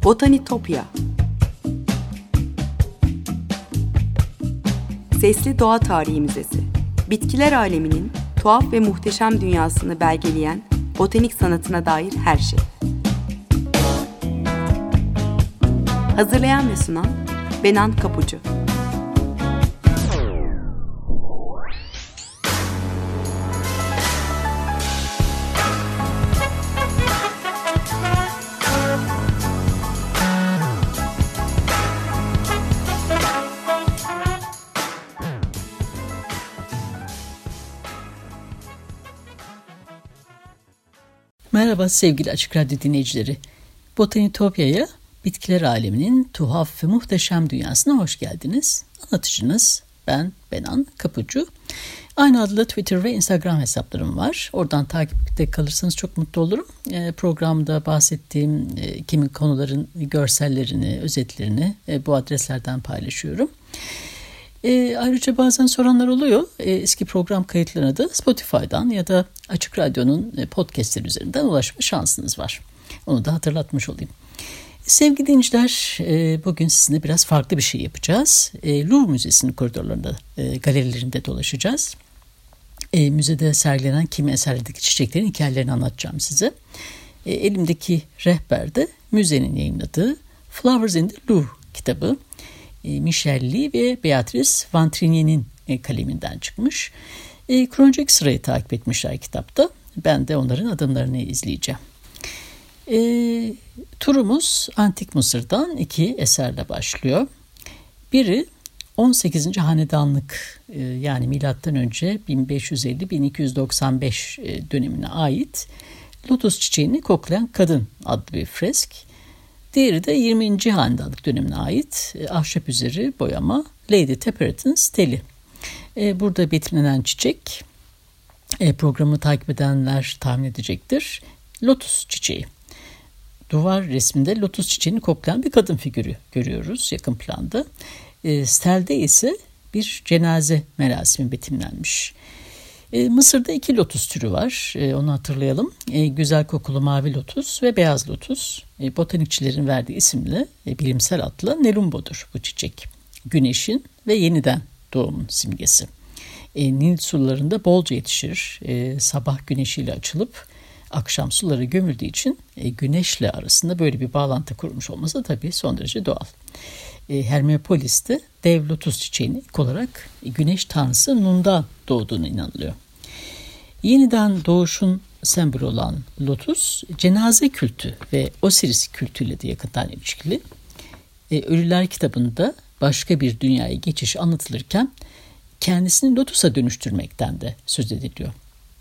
Botanitopya. Sesli Doğa Tarihi Müzesi. Bitkiler aleminin tuhaf ve muhteşem dünyasını belgeleyen botanik sanatına dair her şey. Hazırlayan ve sunan Benan Kapucu. Merhaba sevgili Açık Radyo dinleyicileri. Botanitopya'ya, bitkiler aleminin tuhaf ve muhteşem dünyasına hoş geldiniz. Anlatıcınız ben Benan Kapucu. Aynı adlı Twitter ve Instagram hesaplarım var. Oradan takipte kalırsanız çok mutlu olurum. Programda bahsettiğim kimi konuların görsellerini, özetlerini bu adreslerden paylaşıyorum. Ayrıca bazen soranlar oluyor. Eski program kayıtlarına da Spotify'dan ya da Açık Radyo'nun podcastleri üzerinden ulaşma şansınız var. Onu da hatırlatmış olayım. Sevgili dinleyiciler, bugün sizinle biraz farklı bir şey yapacağız. Louvre Müzesi'nin koridorlarında, galerilerinde dolaşacağız. Müzede sergilenen kimi eserlerdeki çiçeklerin hikayelerini anlatacağım size. Elimdeki rehberde müzenin yayınladığı Flowers in the Louvre kitabı. Michel Lee ve Beatrice Vantrinien'in kaleminden çıkmış. Kronolojik sırayı takip etmişler kitapta. Ben de onların adımlarını izleyeceğim. Turumuz Antik Mısır'dan iki eserle başlıyor. Biri 18. hanedanlık yani milattan önce 1550-1295 dönemine ait lotus çiçeğini koklayan kadın adlı bir fresk. Diğeri de 20. hanedanlık dönemine ait ahşap üzeri boyama Lady Tepperat'ın steli. Burada betimlenen çiçek, programı takip edenler tahmin edecektir, lotus çiçeği. Duvar resminde lotus çiçeğini koklayan bir kadın figürü görüyoruz yakın planda. Stelde ise bir cenaze merasimi betimlenmiş. Mısır'da iki lotus türü var, onu hatırlayalım. Güzel kokulu mavi lotus ve beyaz lotus. Botanikçilerin verdiği isimle bilimsel adla nelumbodur bu çiçek. Güneşin ve yeniden doğumun simgesi. Nil sularında bolca yetişir. Sabah güneşiyle açılıp akşam sulara gömüldüğü için güneşle arasında böyle bir bağlantı kurmuş olması tabii son derece doğal. Hermopolis'te dev lotus çiçeğinin ilk olarak güneş tanrısı Nun'dan doğduğuna inanılıyor. Yeniden doğuşun sembolü olan lotus, cenaze kültü ve Osiris kültüyle de yakından ilişkili. Ölüler kitabında başka bir dünyaya geçiş anlatılırken kendisini lotusa dönüştürmekten de söz ediliyor.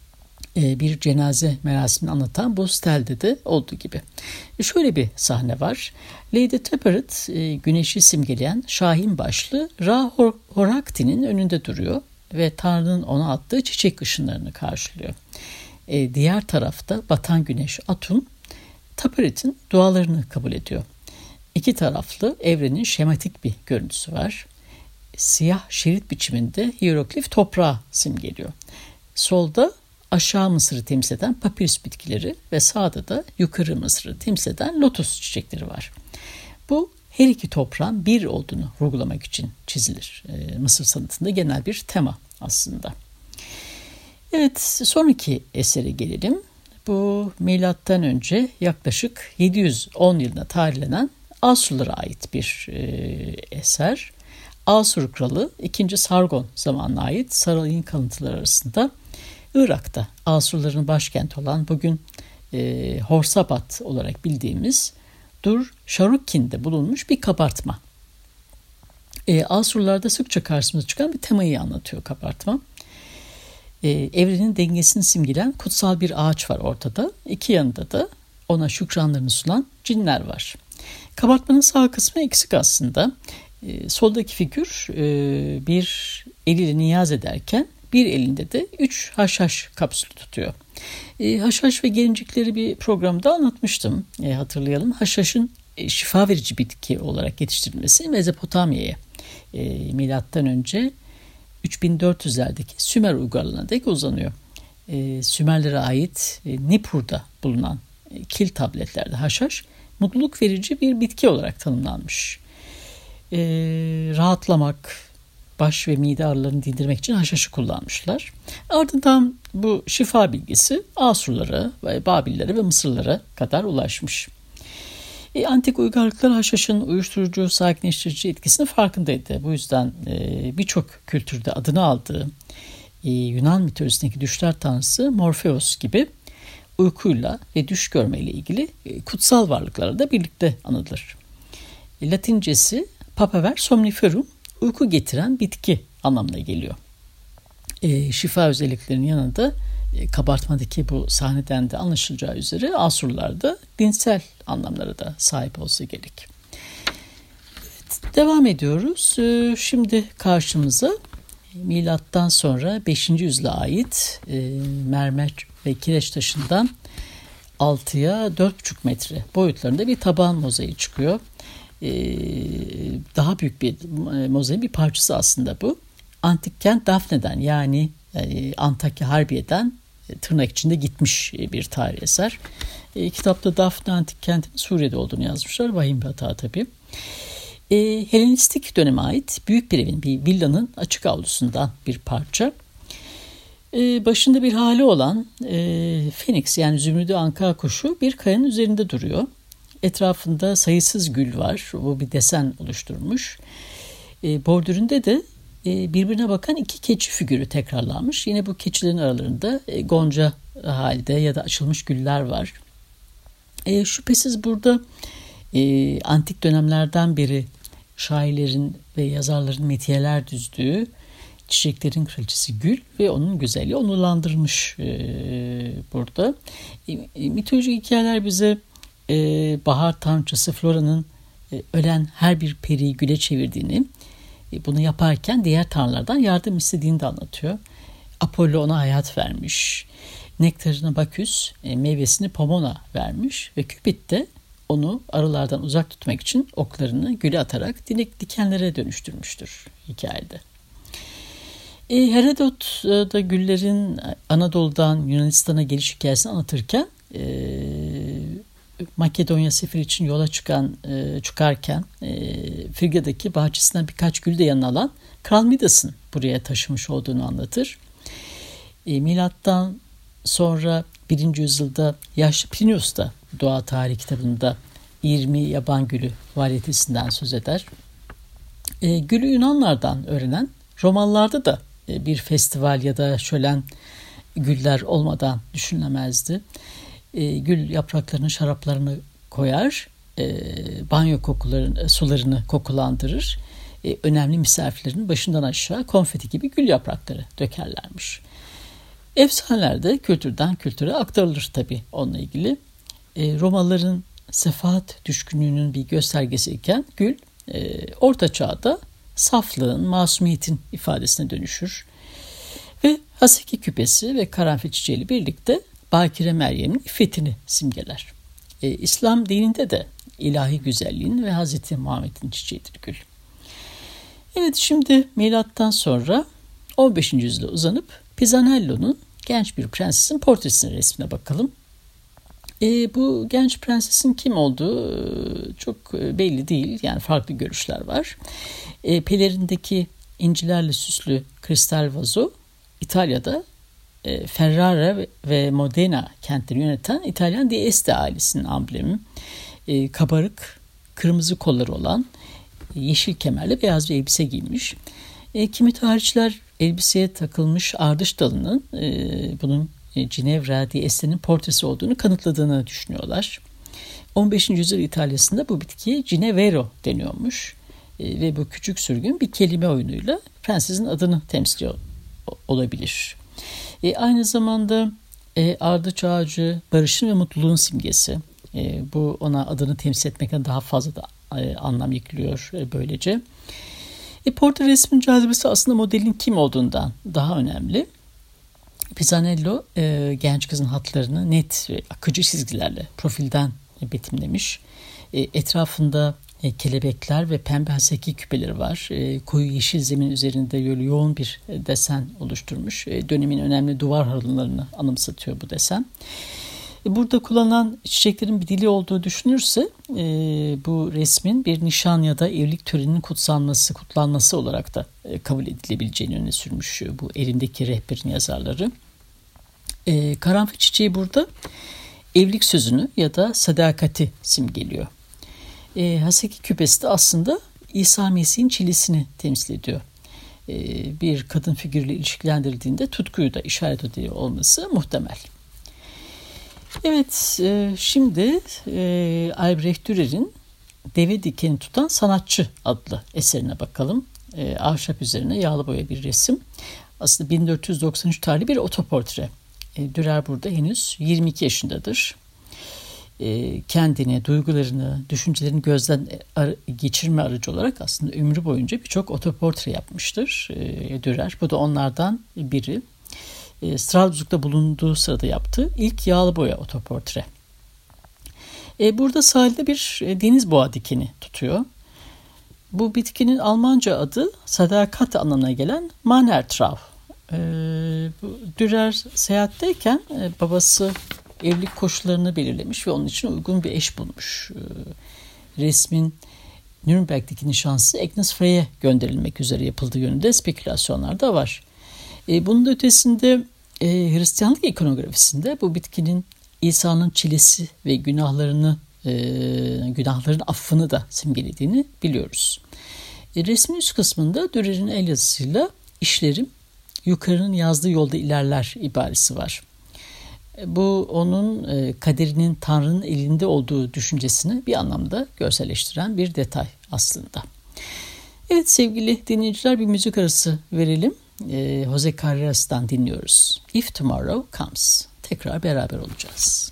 Bir cenaze merasimini anlatan bu stelde de olduğu gibi. Şöyle bir sahne var. Lady Tepperat güneşi simgeleyen şahin başlı Ra-Horakti'nin önünde duruyor ve Tanrı'nın ona attığı çiçek ışınlarını karşılıyor. Diğer tarafta batan güneş Atum, Tepperat'ın dualarını kabul ediyor. İki taraflı evrenin şematik bir görüntüsü var. Siyah şerit biçiminde hieroglif toprağı simgeliyor. Solda aşağı Mısır'ı temsil eden papirüs bitkileri ve sağda da yukarı Mısır'ı temsil eden lotus çiçekleri var. Bu her iki toprağın bir olduğunu vurgulamak için çizilir. Mısır sanatında genel bir tema aslında. Evet, sonraki esere gelelim. Bu milattan önce yaklaşık 710 yılına tarihlenen Asurlara ait bir eser. Asur kralı 2. Sargon zamanına ait sarayın kalıntıları arasında Irak'ta Asurların başkenti olan bugün Horsabat olarak bildiğimiz Dur Şarukkin'de bulunmuş bir kabartma. Asurlarda sıkça karşımıza çıkan bir temayı anlatıyor kabartma. Evrenin dengesini simgelen kutsal bir ağaç var ortada. İki yanında da ona şükranlarını sunan cinler var. Kabartmanın sağ kısmı eksik aslında. Soldaki figür bir eliyle niyaz ederken bir elinde de 3 haşhaş kapsülü tutuyor. Haşhaş ve gelincikleri bir programda anlatmıştım. Hatırlayalım. Haşhaşın şifa verici bitki olarak yetiştirilmesi Mezopotamya'ya milattan önce 3400'lerdeki Sümer uygarlığına dek uzanıyor. Sümerlere ait Nippur'da bulunan kil tabletlerde haşhaş mutluluk verici bir bitki olarak tanımlanmış. Rahatlamak, baş ve mide ağrılarını dindirmek için haşhaşı kullanmışlar. Ardından bu şifa bilgisi Asurlara, Babillere ve Mısırlara kadar ulaşmış. Antik uygarlıklar haşhaşın uyuşturucu, sakinleştirici etkisinin farkındaydı. Bu yüzden birçok kültürde adını aldığı Yunan mitolojisindeki düşler tanrısı Morpheus gibi uykuyla ve düş görmeyle ilgili kutsal varlıklarla da birlikte anılır. Latincesi Papaver somniferum, uyku getiren bitki anlamına geliyor. Şifa özelliklerinin yanında kabartmadaki bu sahneden de anlaşılacağı üzere Asurlarda dinsel anlamlara da sahip olsa gerek. Evet, devam ediyoruz. Şimdi karşımıza milattan sonra 5. yüzyıla ait mermer ve kireç taşından 6'ya 4,5 metre boyutlarında bir taban mozaiği çıkıyor. Daha büyük bir mozaiğin bir parçası aslında bu. Antik kent Dafne'den, yani Antakya Harbiye'den tırnak içinde gitmiş bir tarih eser. Kitapta Dafne antik kentinin Suriye'de olduğunu yazmışlar. Vahim bir hata tabii. Helenistik döneme ait büyük bir evin, bir villanın açık avlusundan bir parça. Başında bir hali olan Feniks, yani Zümrüdü Anka kuşu bir kayanın üzerinde duruyor. Etrafında sayısız gül var. Bu bir desen oluşturmuş. Bordüründe de birbirine bakan 2 keçi figürü tekrarlanmış. Yine bu keçilerin aralarında gonca halde ya da açılmış güller var. Şüphesiz burada antik dönemlerden beri şairlerin ve yazarların metiyeler düzdüğü çiçeklerin kraliçesi Gül ve onun güzelliği onurlandırılmış burada. Mitolojik hikayeler bize bahar tanrıçası Flora'nın ölen her bir periyi güle çevirdiğini, bunu yaparken diğer tanrılardan yardım istediğini de anlatıyor. Apollo ona hayat vermiş. Nektarını Baküs, meyvesini Pomona vermiş ve Küpit de onu arılardan uzak tutmak için oklarını güle atarak dikenlere dönüştürmüştür hikayede. Herodot da güllerin Anadolu'dan Yunanistan'a geliş hikayesini anlatırken Makedonya seferi için yola çıkarken Frigya'daki bahçesinden birkaç gül de yanına alan Kral Midas'ın buraya taşımış olduğunu anlatır. Milattan sonra 1. yüzyılda yaşlı Plinius da Doğa Tarihi kitabında 20 yaban gülü varyetesinden söz eder. Gülü Yunanlardan öğrenen Romalılarda da bir festival ya da şölen güller olmadan düşünülemezdi. Gül yapraklarının şaraplarını koyar, banyo sularını kokulandırır, önemli misafirlerin başından aşağı konfeti gibi gül yaprakları dökerlermiş. Efsaneler de kültürden kültüre aktarılır tabii onunla ilgili. Romalıların sefahat düşkünlüğünün bir göstergesi iken gül Orta Çağ'da saflığın, masumiyetin ifadesine dönüşür. Ve Haseki küpesi ve karanfil çiçeğiyle birlikte Bakire Meryem'in iffetini simgeler. İslam dininde de ilahi güzelliğin ve Hazreti Muhammed'in çiçeğidir gül. Evet, şimdi milattan sonra 15. yüzyıla uzanıp Pisanello'nun genç bir prensesin portresine, resmine bakalım. Bu genç prensesin kim olduğu çok belli değil. Yani farklı görüşler var. Pelerindeki incilerle süslü kristal vazo İtalya'da Ferrara ve Modena kentlerini yöneten İtalyan Di Este ailesinin amblemi. Kabarık, kırmızı kolları olan, yeşil kemerle beyaz bir elbise giymiş. Kimi tarihçiler elbiseye takılmış ardış dalının bunun Ginevra Di Este'nin portresi olduğunu kanıtladığını düşünüyorlar. 15. yüzyıl İtalya'sında bu bitkiye Ginevero deniyormuş. Ve bu küçük sürgün bir kelime oyunuyla prensesin adını temsil olabilir. Aynı zamanda ardıç ağacı barışın ve mutluluğun simgesi. Bu ona adını temsil etmekten daha fazla da anlam yüklüyor böylece. Portre resmin cazibesi aslında modelin kim olduğundan daha önemli. Pisanello genç kızın hatlarını net ve akıcı çizgilerle profilden betimlemiş. Etrafında kelebekler ve pembe haseki küpeleri var. Koyu yeşil zemin üzerinde yoğun bir desen oluşturmuş. Dönemin önemli duvar halılarını anımsatıyor bu desen. Burada kullanılan çiçeklerin bir dili olduğu düşünürse bu resmin bir nişan ya da evlilik töreninin kutlanması olarak da kabul edilebileceğini öne sürmüş bu elindeki rehberin yazarları. Karanfil çiçeği burada evlilik sözünü ya da sadakati simgeliyor. Haseki küpesi de aslında İsa Mesih'in çilesini temsil ediyor. Bir kadın figürüyle ilişkilendirildiğinde tutkuyu da işaret ediyor olması muhtemel. Evet, şimdi Albrecht Dürer'in Deve Dikeni Tutan Sanatçı adlı eserine bakalım. Ahşap üzerine yağlı boya bir resim. Aslında 1493 tarihli bir otoportre. Dürer burada henüz 22 yaşındadır. Kendini, duygularını, düşüncelerini gözden geçirme aracı olarak aslında ömrü boyunca birçok otoportre yapmıştır Dürer. Bu da onlardan biri. Strasbourg'da bulunduğu sırada yaptığı ilk yağlı boya otoportre. Burada sahilde bir deniz boğa dikeni tutuyor. Bu bitkinin Almanca adı sadakat anlamına gelen Mannertrau. Dürer seyahatteyken babası evlilik koşullarını belirlemiş ve onun için uygun bir eş bulmuş. Resmin Nürnberg'deki nişanlısı Agnes Frey'e gönderilmek üzere yapıldığı yönünde spekülasyonlar da var. Bunun da ötesinde Hristiyanlık ikonografisinde bu bitkinin İsa'nın çilesi ve günahların affını da simgelediğini biliyoruz. Resmin üst kısmında Dürer'in el yazısıyla işlerim yukarının yazdığı yolda ilerler ibaresi var. Bu onun kaderinin Tanrı'nın elinde olduğu düşüncesini bir anlamda görselleştiren bir detay aslında. Evet sevgili dinleyiciler, bir müzik arası verelim. Jose Carreras'tan dinliyoruz. If Tomorrow Comes. Tekrar beraber olacağız.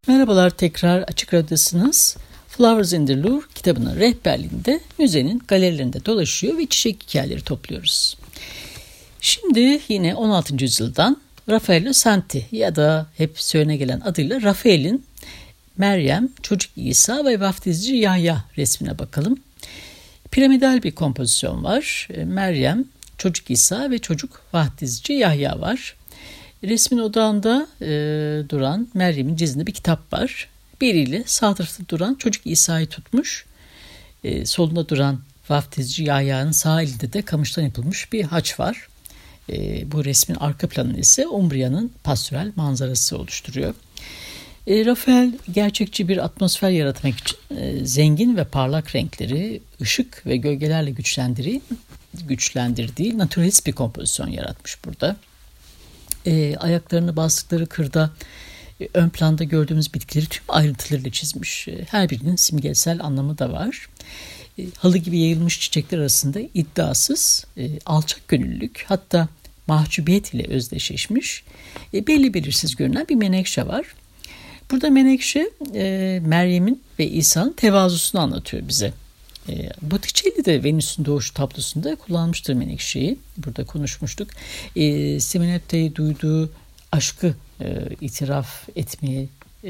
Merhabalar, tekrar Açık Radyo'dasınız. Flowers in the Louvre kitabının rehberliğinde müzenin galerilerinde dolaşıyor ve çiçek hikayeleri topluyoruz. Şimdi yine 16. yüzyıldan Raffaello Santi ya da hep söylene gelen adıyla Rafael'in Meryem, Çocuk İsa ve Vaftizci Yahya resmine bakalım. Piramidal bir kompozisyon var. Meryem, Çocuk İsa ve Çocuk Vaftizci Yahya var. Resmin odağında duran Meryem'in dizinde bir kitap var. Bir eliyle sağ tarafta duran Çocuk İsa'yı tutmuş. Solunda duran Vaftizci Yahya'nın sağ elinde de kamıştan yapılmış bir haç var. Bu resmin arka planını ise Umbria'nın pastoral manzarası oluşturuyor. Rafael gerçekçi bir atmosfer yaratmak için zengin ve parlak renkleri, ışık ve gölgelerle güçlendirdiği naturalist bir kompozisyon yaratmış burada. Ayaklarını bastıkları kırda ön planda gördüğümüz bitkileri tüm ayrıntılarıyla çizmiş. Her birinin simgesel anlamı da var. Halı gibi yayılmış çiçekler arasında iddiasız, alçak gönüllülük, hatta mahcubiyet ile özdeşleşmiş, belli belirsiz görünen bir menekşe var. Burada menekşe Meryem'in ve İsa'nın tevazusunu anlatıyor bize. Botticelli de Venüs'ün doğuşu tablosunda kullanmıştır menekşeyi. Burada konuşmuştuk. Simonetti'ye duyduğu aşkı itiraf etmeye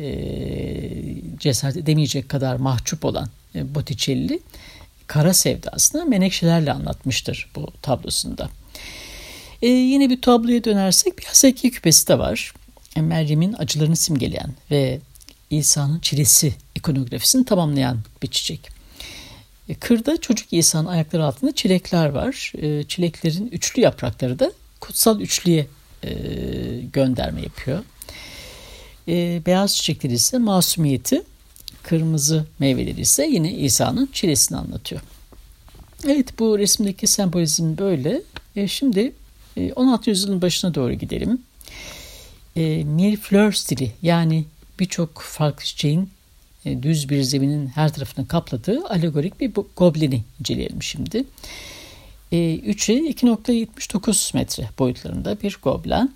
cesaret edemeyecek kadar mahcup olan Botticelli kara sevdasını menekşelerle anlatmıştır bu tablosunda. Yine bir tabloya dönersek bir Haseki küpesi de var. Meryem'in acılarını simgeleyen ve İsa'nın çilesi ikonografisini tamamlayan bir çiçek. Kırda Çocuk İsa'nın ayakları altında çilekler var. Çileklerin üçlü yaprakları da kutsal üçlüye gönderme yapıyor. Beyaz çiçekleri ise masumiyeti, kırmızı meyveleri ise yine İsa'nın çilesini anlatıyor. Evet, bu resimdeki sembolizm böyle. Şimdi 16. yüzyılın başına doğru gidelim. Millefleur stili, yani birçok farklı çiçeğin düz bir zeminin her tarafını kapladığı alegorik bir goblini inceleyelim şimdi. 3'e 2.79 metre boyutlarında bir goblen.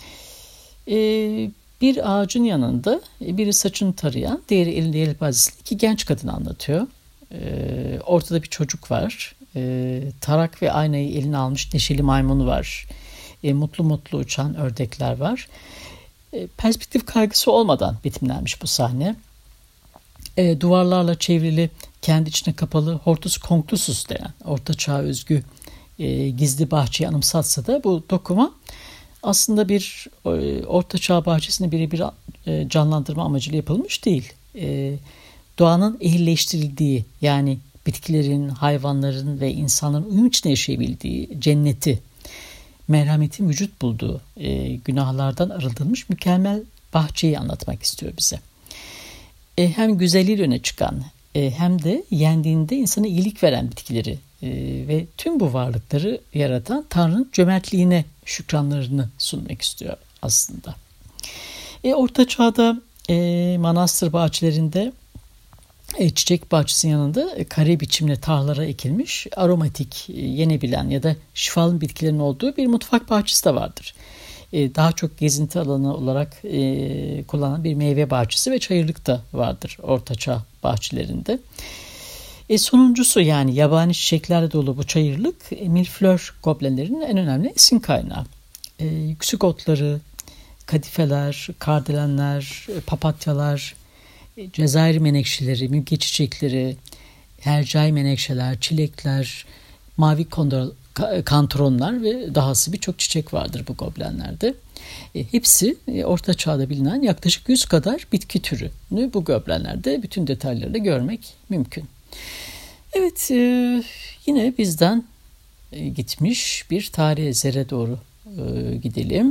Bir ağacın yanında biri saçını tarayan, diğeri elinde yelpazesiyle iki genç kadını anlatıyor. Ortada bir çocuk var. Tarak ve aynayı eline almış neşeli maymunu var. Mutlu mutlu uçan ördekler var. Perspektif kaygısı olmadan betimlenmiş bu sahne. Duvarlarla çevrili, kendi içine kapalı Hortus Conclusus denen Orta Çağ'a özgü gizli bahçeyi anımsatsa da bu dokuma aslında bir Orta Çağ bahçesini birebir canlandırma amacıyla yapılmış değil. Doğanın ehilleştirildiği, yani bitkilerin, hayvanların ve insanların uyum içinde yaşayabildiği cenneti, merhametin vücut bulduğu, günahlardan arındırılmış mükemmel bahçeyi anlatmak istiyor bize. Hem güzelliğiyle öne çıkan hem de yendiğinde insana iyilik veren bitkileri ve tüm bu varlıkları yaratan Tanrı'nın cömertliğine şükranlarını sunmak istiyor aslında. Orta Çağ'da manastır bahçelerinde çiçek bahçesinin yanında kare biçimli tarlalara ekilmiş aromatik, yenebilen ya da şifalı bitkilerin olduğu bir mutfak bahçesi de vardır. Daha çok gezinti alanı olarak kullanılan bir meyve bahçesi ve çayırlık da vardır Ortaçağ bahçelerinde. Sonuncusu, yani yabani çiçeklerle dolu bu çayırlık millefleur goblenlerinin en önemli esin kaynağı. Yüksek otları, kadifeler, kardelenler, papatyalar, Cezayir menekşeleri, mülke çiçekleri, hercai menekşeler, çilekler, mavi kantaronlar ve dahası birçok çiçek vardır bu goblenlerde. Hepsi Orta Çağ'da bilinen yaklaşık 100 kadar bitki türünü bu goblenlerde bütün detaylarıyla görmek mümkün. Evet, yine bizden gitmiş bir tarihi esere doğru gidelim.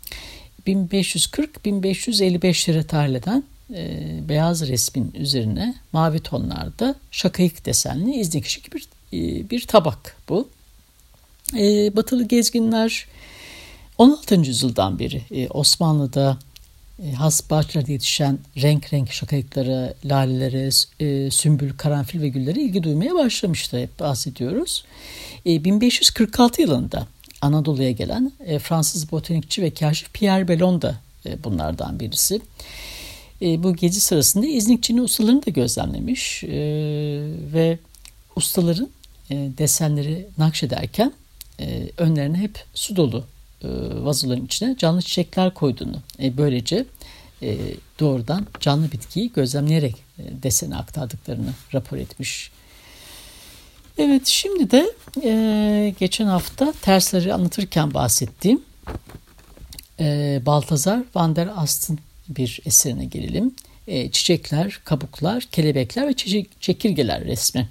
1540-1555'lere tarih eden beyaz resmin üzerine mavi tonlarda şakayık desenli iznekişik bir tabak bu. Batılı gezginler 16. yüzyıldan beri Osmanlı'da has bahçelerde yetişen renk renk şakayıklara, lalelere, sümbül, karanfil ve güllere ilgi duymaya başlamıştı. Hep bahsediyoruz. 1546 yılında Anadolu'ya gelen Fransız botanikçi ve kaşif Pierre Bellon da bunlardan birisi. Bu gezi sırasında İznikçi'nin ustalarını da gözlemlemiş ve ustaların desenleri nakşederken önlerine hep su dolu vazoların içine canlı çiçekler koyduğunu, böylece doğrudan canlı bitkiyi gözlemleyerek deseni aktardıklarını rapor etmiş. Evet, şimdi de geçen hafta tersleri anlatırken bahsettiğim Balthazar van der Ast'ın bir eserine gelelim. Çiçekler, kabuklar, kelebekler ve çekirgeler resmi.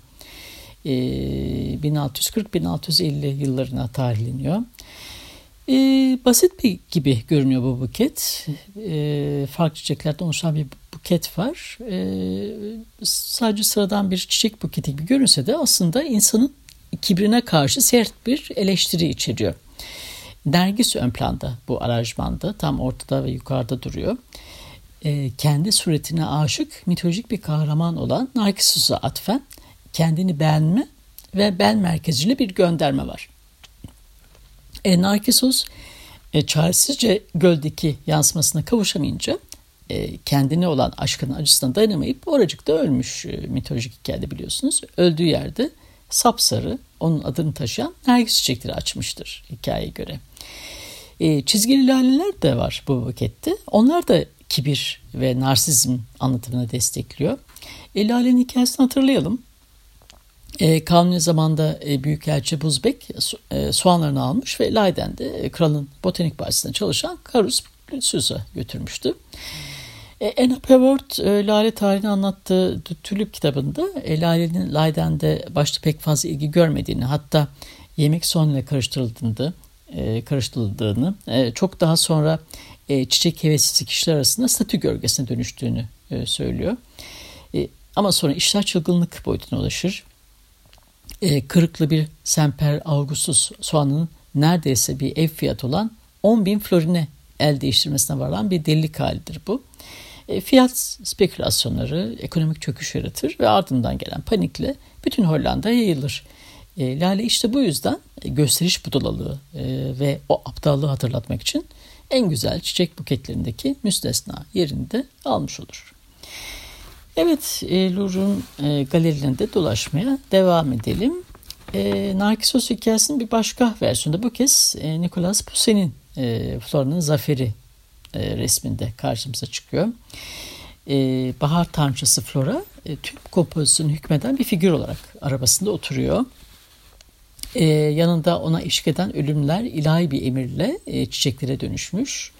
1640-1650 yıllarına tarihleniyor. Basit bir gibi görünüyor bu buket. Farklı çiçeklerden oluşan bir buket var. Sadece sıradan bir çiçek buketi gibi görünse de aslında insanın kibrine karşı sert bir eleştiri içeriyor. Nergis ön planda bu aranjmanda, tam ortada ve yukarıda duruyor. Kendi suretine aşık mitolojik bir kahraman olan Narkissus'a atfen kendini beğenme ve ben merkezcili bir gönderme var. Narkissus çaresizce göldeki yansımasına kavuşamayınca kendine olan aşkının acısına dayanamayıp oracıkta ölmüş, mitolojik hikayede biliyorsunuz. Öldüğü yerde sapsarı, onun adını taşıyan nergis çiçekleri açmıştır hikayeye göre. Çizgili laleler de var bu bukette. Onlar da kibir ve narsizm anlatımını destekliyor. Lale'nin hikayesini hatırlayalım. Kanuni zamanda Büyükelçi Buzbek soğanlarını almış ve Leiden'de kralın botanik bahçesinde çalışan Carus Lucius'a götürmüştü. Anna Pevort Lale tarihini anlattığı Tulip kitabında Lale'nin Leiden'de başta pek fazla ilgi görmediğini, hatta yemek soğanıyla karıştırıldığını, çok daha sonra çiçek hevesli kişiler arasında statü gölgesine dönüştüğünü söylüyor. Ama sonra işler çılgınlık boyutuna ulaşır. Kırıklı bir Semper Augustus soğanının neredeyse bir ev fiyatı olan 10.000 florine el değiştirmesine varan bir delilik halidir bu. Fiyat spekülasyonları ekonomik çöküş yaratır ve ardından gelen panikle bütün Hollanda'ya yayılır. Lale işte bu yüzden gösteriş budalalığı ve o aptallığı hatırlatmak için en güzel çiçek buketlerindeki müstesna yerini de almış olur. Evet, Louvre'un galerilerinde dolaşmaya devam edelim. Narkissus hikayesinin bir başka versiyonunda bu kez Nicolas Poussin'in Flora'nın Zaferi resminde karşımıza çıkıyor. Bahar tanrıçası Flora tüm kompozisyonu hükmeden bir figür olarak arabasında oturuyor. Yanında ona eşlik eden ölümler ilahi bir emirle çiçeklere dönüşmüş.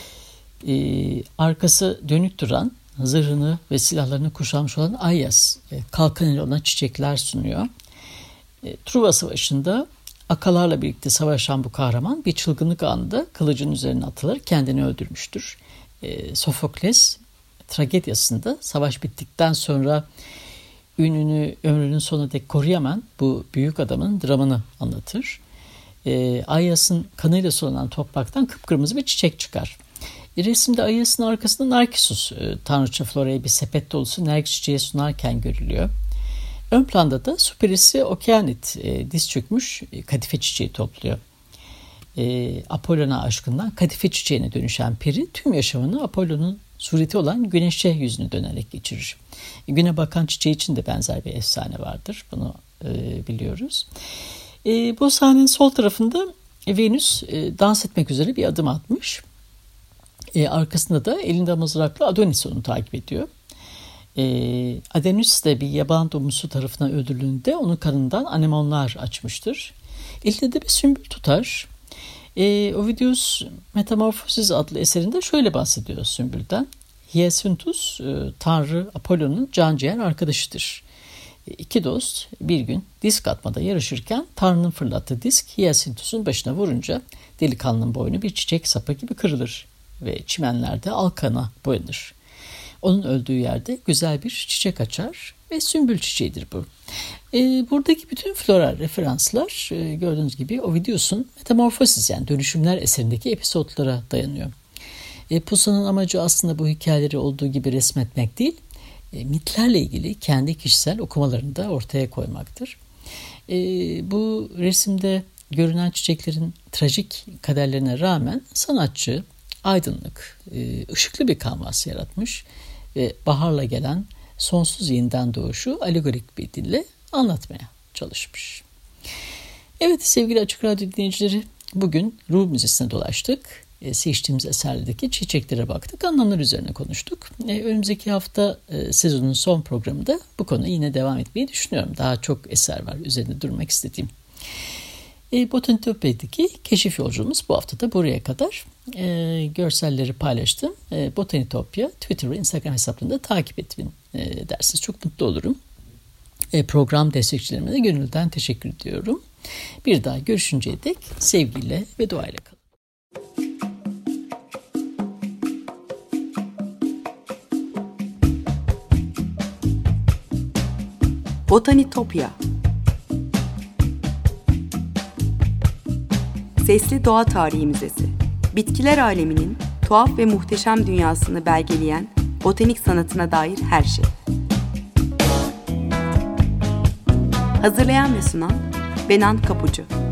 Arkası dönük duran, zırhını ve silahlarını kuşanmış olan Ayas kalkan ile ona çiçekler sunuyor. Truva Savaşı'nda akalarla birlikte savaşan bu kahraman bir çılgınlık anında kılıcın üzerine atılır, kendini öldürmüştür. Sofokles tragediyasında savaş bittikten sonra ününü ömrünün sonuna dek koruyamayan bu büyük adamın dramını anlatır. Ayas'ın kanıyla sulanan topraktan kıpkırmızı bir çiçek çıkar. Resimde Ayas'ın arkasında Narkissus tanrıça Flora'ya bir sepet dolusu nergis çiçeği sunarken görülüyor. Ön planda da Superisi Okeanit diz çökmüş kadife çiçeği topluyor. Apollon'a aşkından kadife çiçeğine dönüşen peri tüm yaşamını Apollon'un sureti olan güneşe yüzünü dönerek geçirir. Güne bakan çiçeği için de benzer bir efsane vardır. Bunu biliyoruz. Bu sahnenin sol tarafında Venüs dans etmek üzere bir adım atmış. Arkasında da elinde mızraklı Adonis onu takip ediyor. Adonis de bir yaban domuzu tarafından öldürüldüğünde onun kanından anemonlar açmıştır. Elinde de bir sümbül tutar. Ovidius Metamorphosis adlı eserinde şöyle bahsediyor sümbülden. Hyacinthus Tanrı Apollon'un canciğer arkadaşıdır. İki dost bir gün disk atmada yarışırken Tanrı'nın fırlattığı disk Hyacinthus'un başına vurunca delikanlının boynu bir çiçek sapı gibi kırılır ve çimenlerde alkana boyanır. Onun öldüğü yerde güzel bir çiçek açar ve sümbül çiçeğidir bu. Buradaki bütün floral referanslar gördüğünüz gibi Ovidius'un Metamorphosis yani dönüşümler eserindeki episodlara dayanıyor. Poussin'in amacı aslında bu hikayeleri olduğu gibi resmetmek değil, mitlerle ilgili kendi kişisel okumalarını da ortaya koymaktır. Bu resimde görünen çiçeklerin trajik kaderlerine rağmen sanatçı aydınlık, ışıklı bir kanvas yaratmış ve baharla gelen sonsuz yeniden doğuşu alegorik bir dille anlatmaya çalışmış. Evet sevgili Açık Radyo dinleyicileri, bugün Ruh Müzesi'ne dolaştık. Seçtiğimiz eserlerdeki çiçeklere baktık, anlamlar üzerine konuştuk. Önümüzdeki hafta sezonun son programında bu konuya yine devam etmeyi düşünüyorum. Daha çok eser var üzerinde durmak istediğim. Botanitopya'daki keşif yolculuğumuz bu hafta da buraya kadar. Görselleri paylaştım. Botanitopya Twitter ve Instagram hesaplarında takip edin dersiniz. Çok mutlu olurum. Program destekçilerime de gönülden teşekkür ediyorum. Bir daha görüşünceye dek sevgiyle ve duayla kalın. Botanitopya. Sesli Doğa Tarihi Müzesi. Bitkiler aleminin tuhaf ve muhteşem dünyasını belgeleyen botanik sanatına dair her şey. Hazırlayan ve sunan Benan Kapucu.